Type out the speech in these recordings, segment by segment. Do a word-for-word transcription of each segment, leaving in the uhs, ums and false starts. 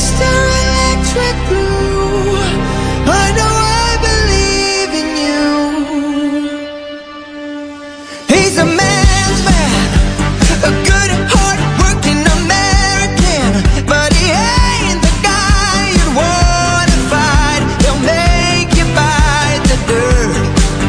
Mister Electric Blue, I know I believe in you. He's a man's man, a good, hard-working American, but he ain't the guy you'd wanna fight. He'll make you bite the dirt.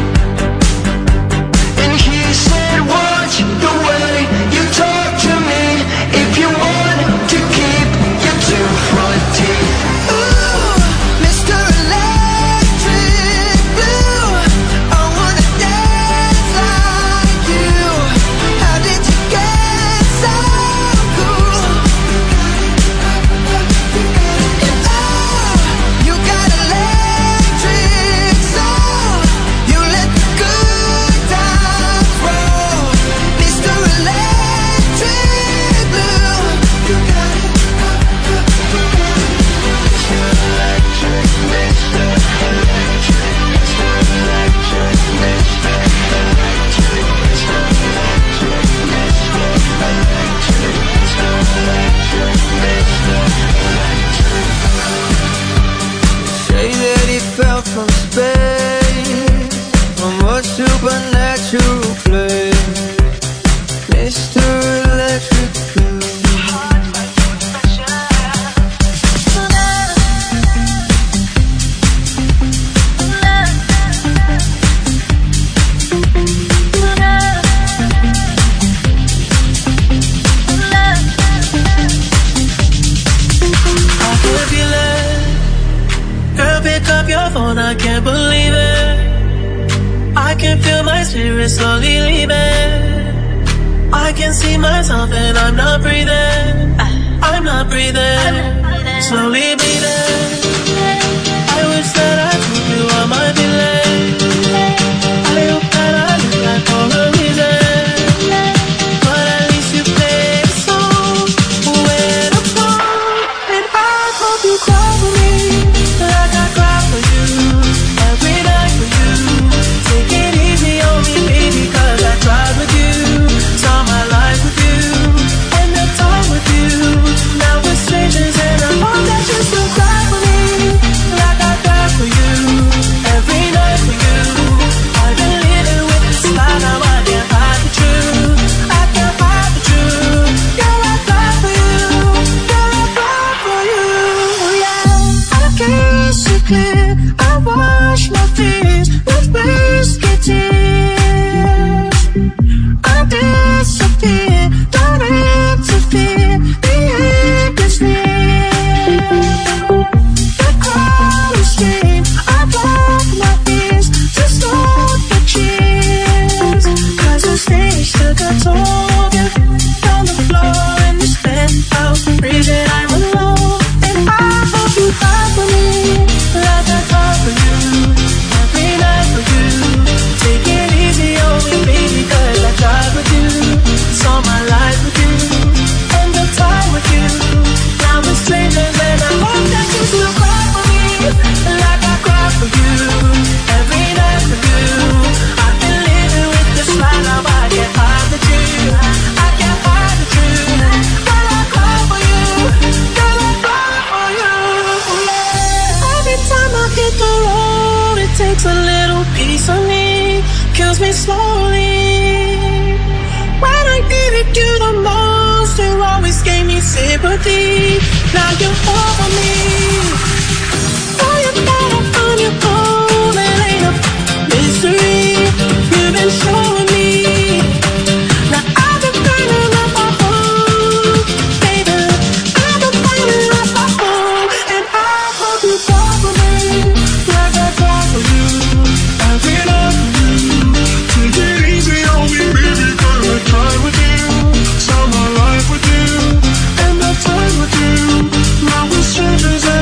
And he said, watch the way you talk to me if you want to keep your two front teeth. Ooh, Mister Electric Blue, I wanna dance like you. How did you get so cool? And oh, you got electric soul. You let the good times roll. Mister Electric Blue, you got it. Mister Electric, Mister Electric, Mister Electric, Mister Electric, Mister Electric, Mister Electric, Mister Electric, Mister Electric. Say that he fell from space, from a supernatural place. Mister Electric Blue. I can feel it. Girl, pick up your phone, I can't believe it. I can feel my spirit slowly leaving. I can see myself and I'm not breathing. I'm not breathing. Slowly breathing. I wish that I told you all my feelings. I hope that I look like for a reason. But at least you play the song when I'm gone. And I hope you cry for me like I cry for you. Every night for you. Take it easy on me, baby, cause I tried with you. Saw my life with you. And the time with you. Now we're strangers and I hope that you still cry for me like I cry for you. Every night for you. I've been living with this lie, now I can't hide the truth. I can't hide the truth. Girl, I cry for you. Girl, I cry for you. Yeah, I kiss you clear. I wash my fears with whiskey tears. I disappear, don't interfere. The end is near. The crowd is scream. I block my ears to stop the cheers. Cause the stage took a toll. On the floor in this penthouse, breathing, I'm alone. And I hope you cry for me like I cry for you. Every night for you. Take it easy on me, baby, cause I tried with you. Saw my life with you. And the time with you. Now we're strangers and I hope that you still cry for me like I cry for you. Every night for you. I've been living with this lie, now I can't hide the truth. I can't hide the truth. Girl, I cry for you. Girl, I cry for you. Yeah. Every time I hit the road, it takes a little piece of me, kills me slowly. When I needed you the most, you always gave me sympathy. Now you're over me. Now you're better on your own, it ain't a mystery. You've been showing me. Now I've been burning up my home, baby. I've been burning up my home, and I hope you fall for me like I fall for you. Every night for you. Take it easy on me, baby, cause I tried with you. Saw my life with you. And the time with you. Now we're strangers.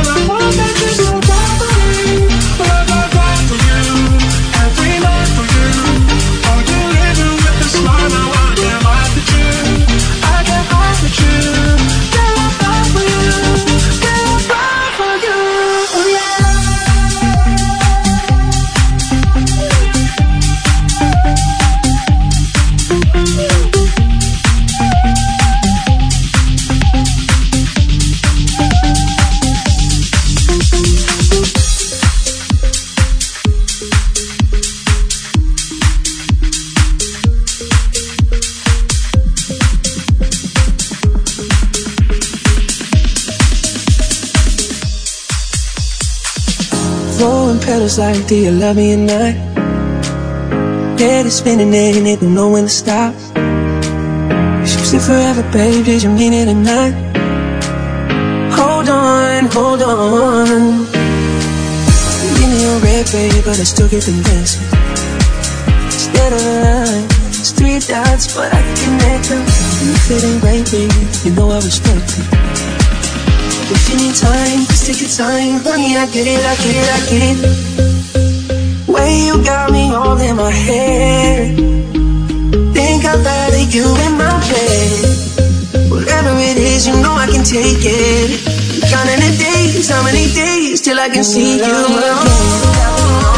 pedals like, do you love me or not? Head is spinning and it don't know when to stop. She said forever, babe, did you mean it or not? Hold on, hold on. Give me your red, baby, but I still get them dancing. Instead of a line, it's three dots, but I can connect them. And if it ain't right, baby, you know I respect it. If you need time, just take your time. Honey, I get it, I get it, I get it. Way you got me all in my head. Think I'd rather you in my bed. Whatever it is, you know I can take it. Counting the days, how many days till I can see you again.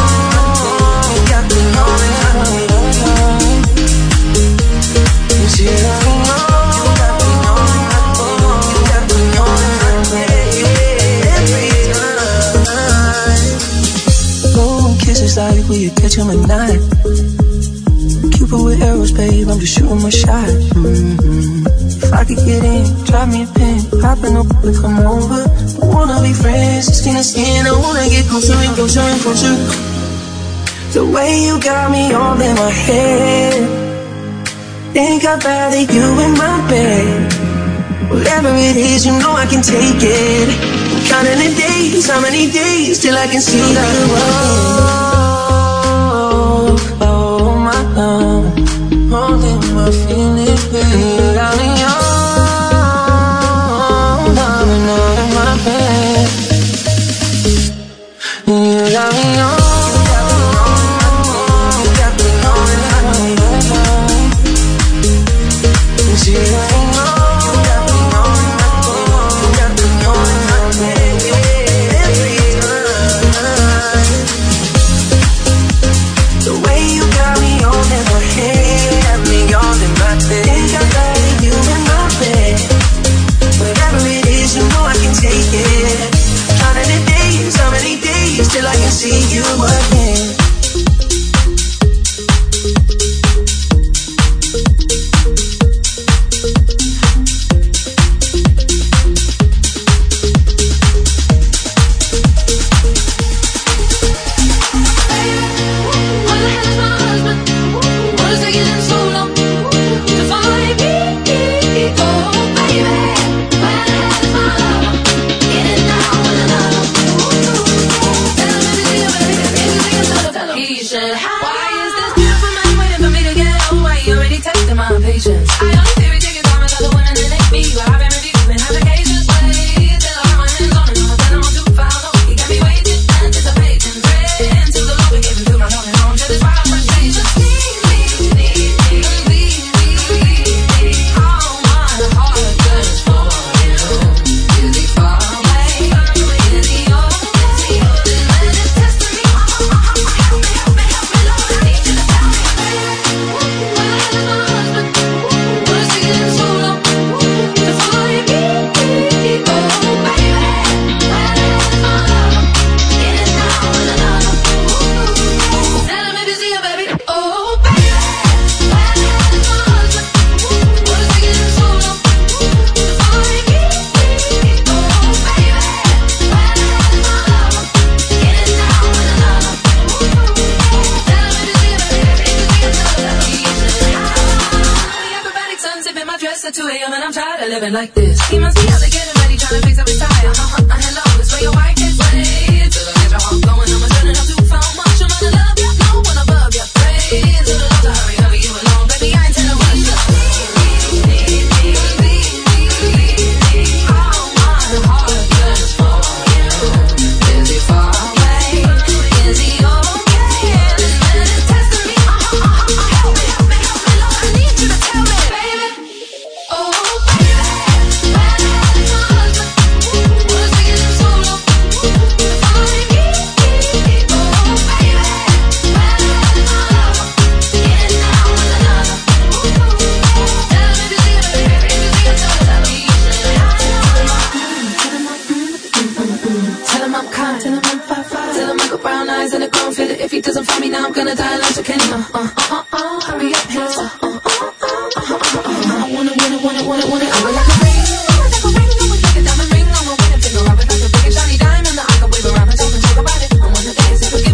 Kisses like will you catch him at night? Cupid with arrows, babe, I'm just shooting my shot. Mm-hmm. If I could get in, drop me a pin, popping up and come over. I wanna be friends, skin to skin, I wanna get closer and closer and closer. The way you got me all in my head. Think I'd rather you in my bed. Whatever it is, you know I can take it. Counting the days, how many days till I can see you again. Oh, oh my God, holding my feelings, baby. Got me on, down and all in my bed. You got me on. Till I can see you again. Like this, he must be out there getting ready, trying to fix up his tire. Uh-huh, uh, hello, it's where your wife is. Wait till I get your heart going, I'ma turn it up too far much. I'm gonna love you, no one above you. Pray to the Lord to hurry, hurry you along, baby. I ain't telling what you all my heart yearns for you. Is he far away? Is he okay? This man is testing me. Uh-huh, uh-huh, help me, help me, help me, Lord. I need you to tell me, baby. Oh. If he doesn't find me now, I'm gonna die like a Kenny. Uh, uh, uh, uh, hurry up, hands up. Uh, uh, uh, uh, uh, uh, uh, I wanna, wanna, wanna, wanna, wanna. I would like a ring, like a ring. I would like a diamond ring. I'm a winning figure. I would like a big and shiny diamond that I can wave around and talk and talk about it. I wanna dance and forget.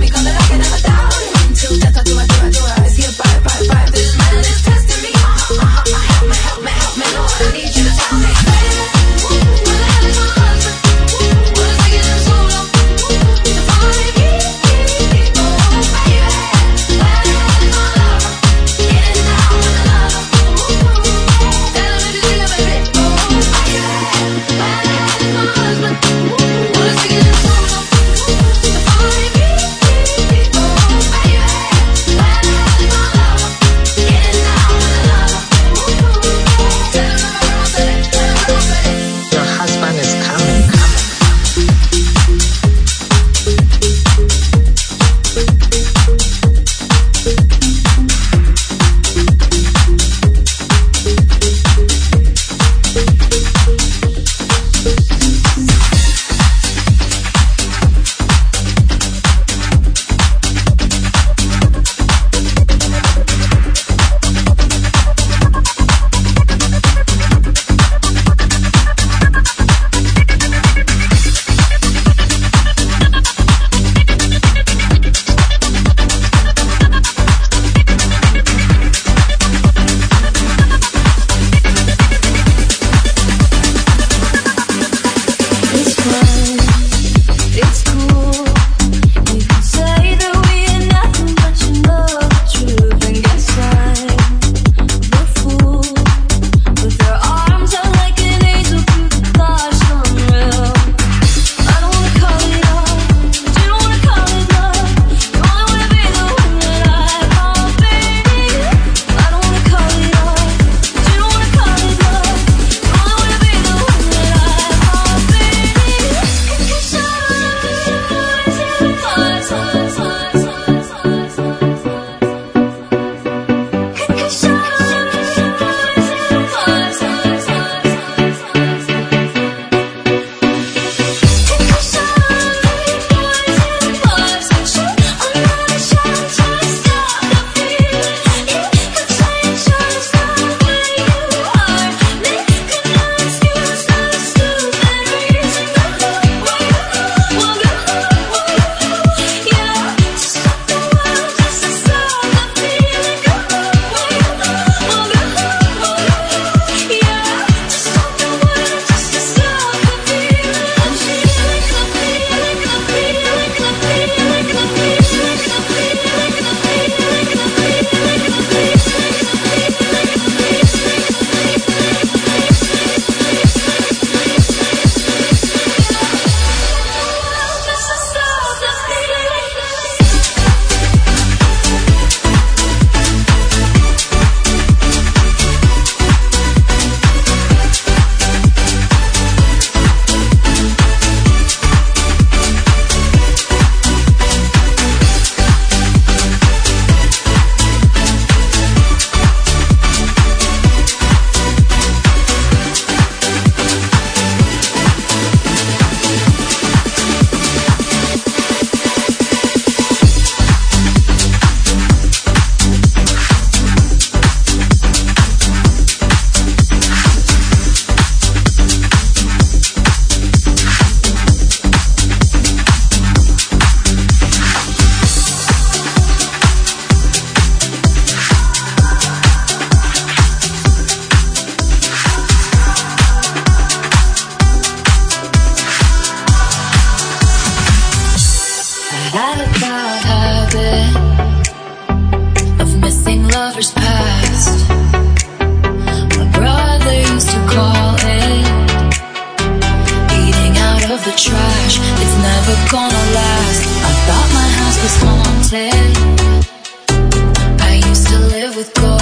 the trash, it's never gonna last. I thought my house was haunted. I used to live with ghosts.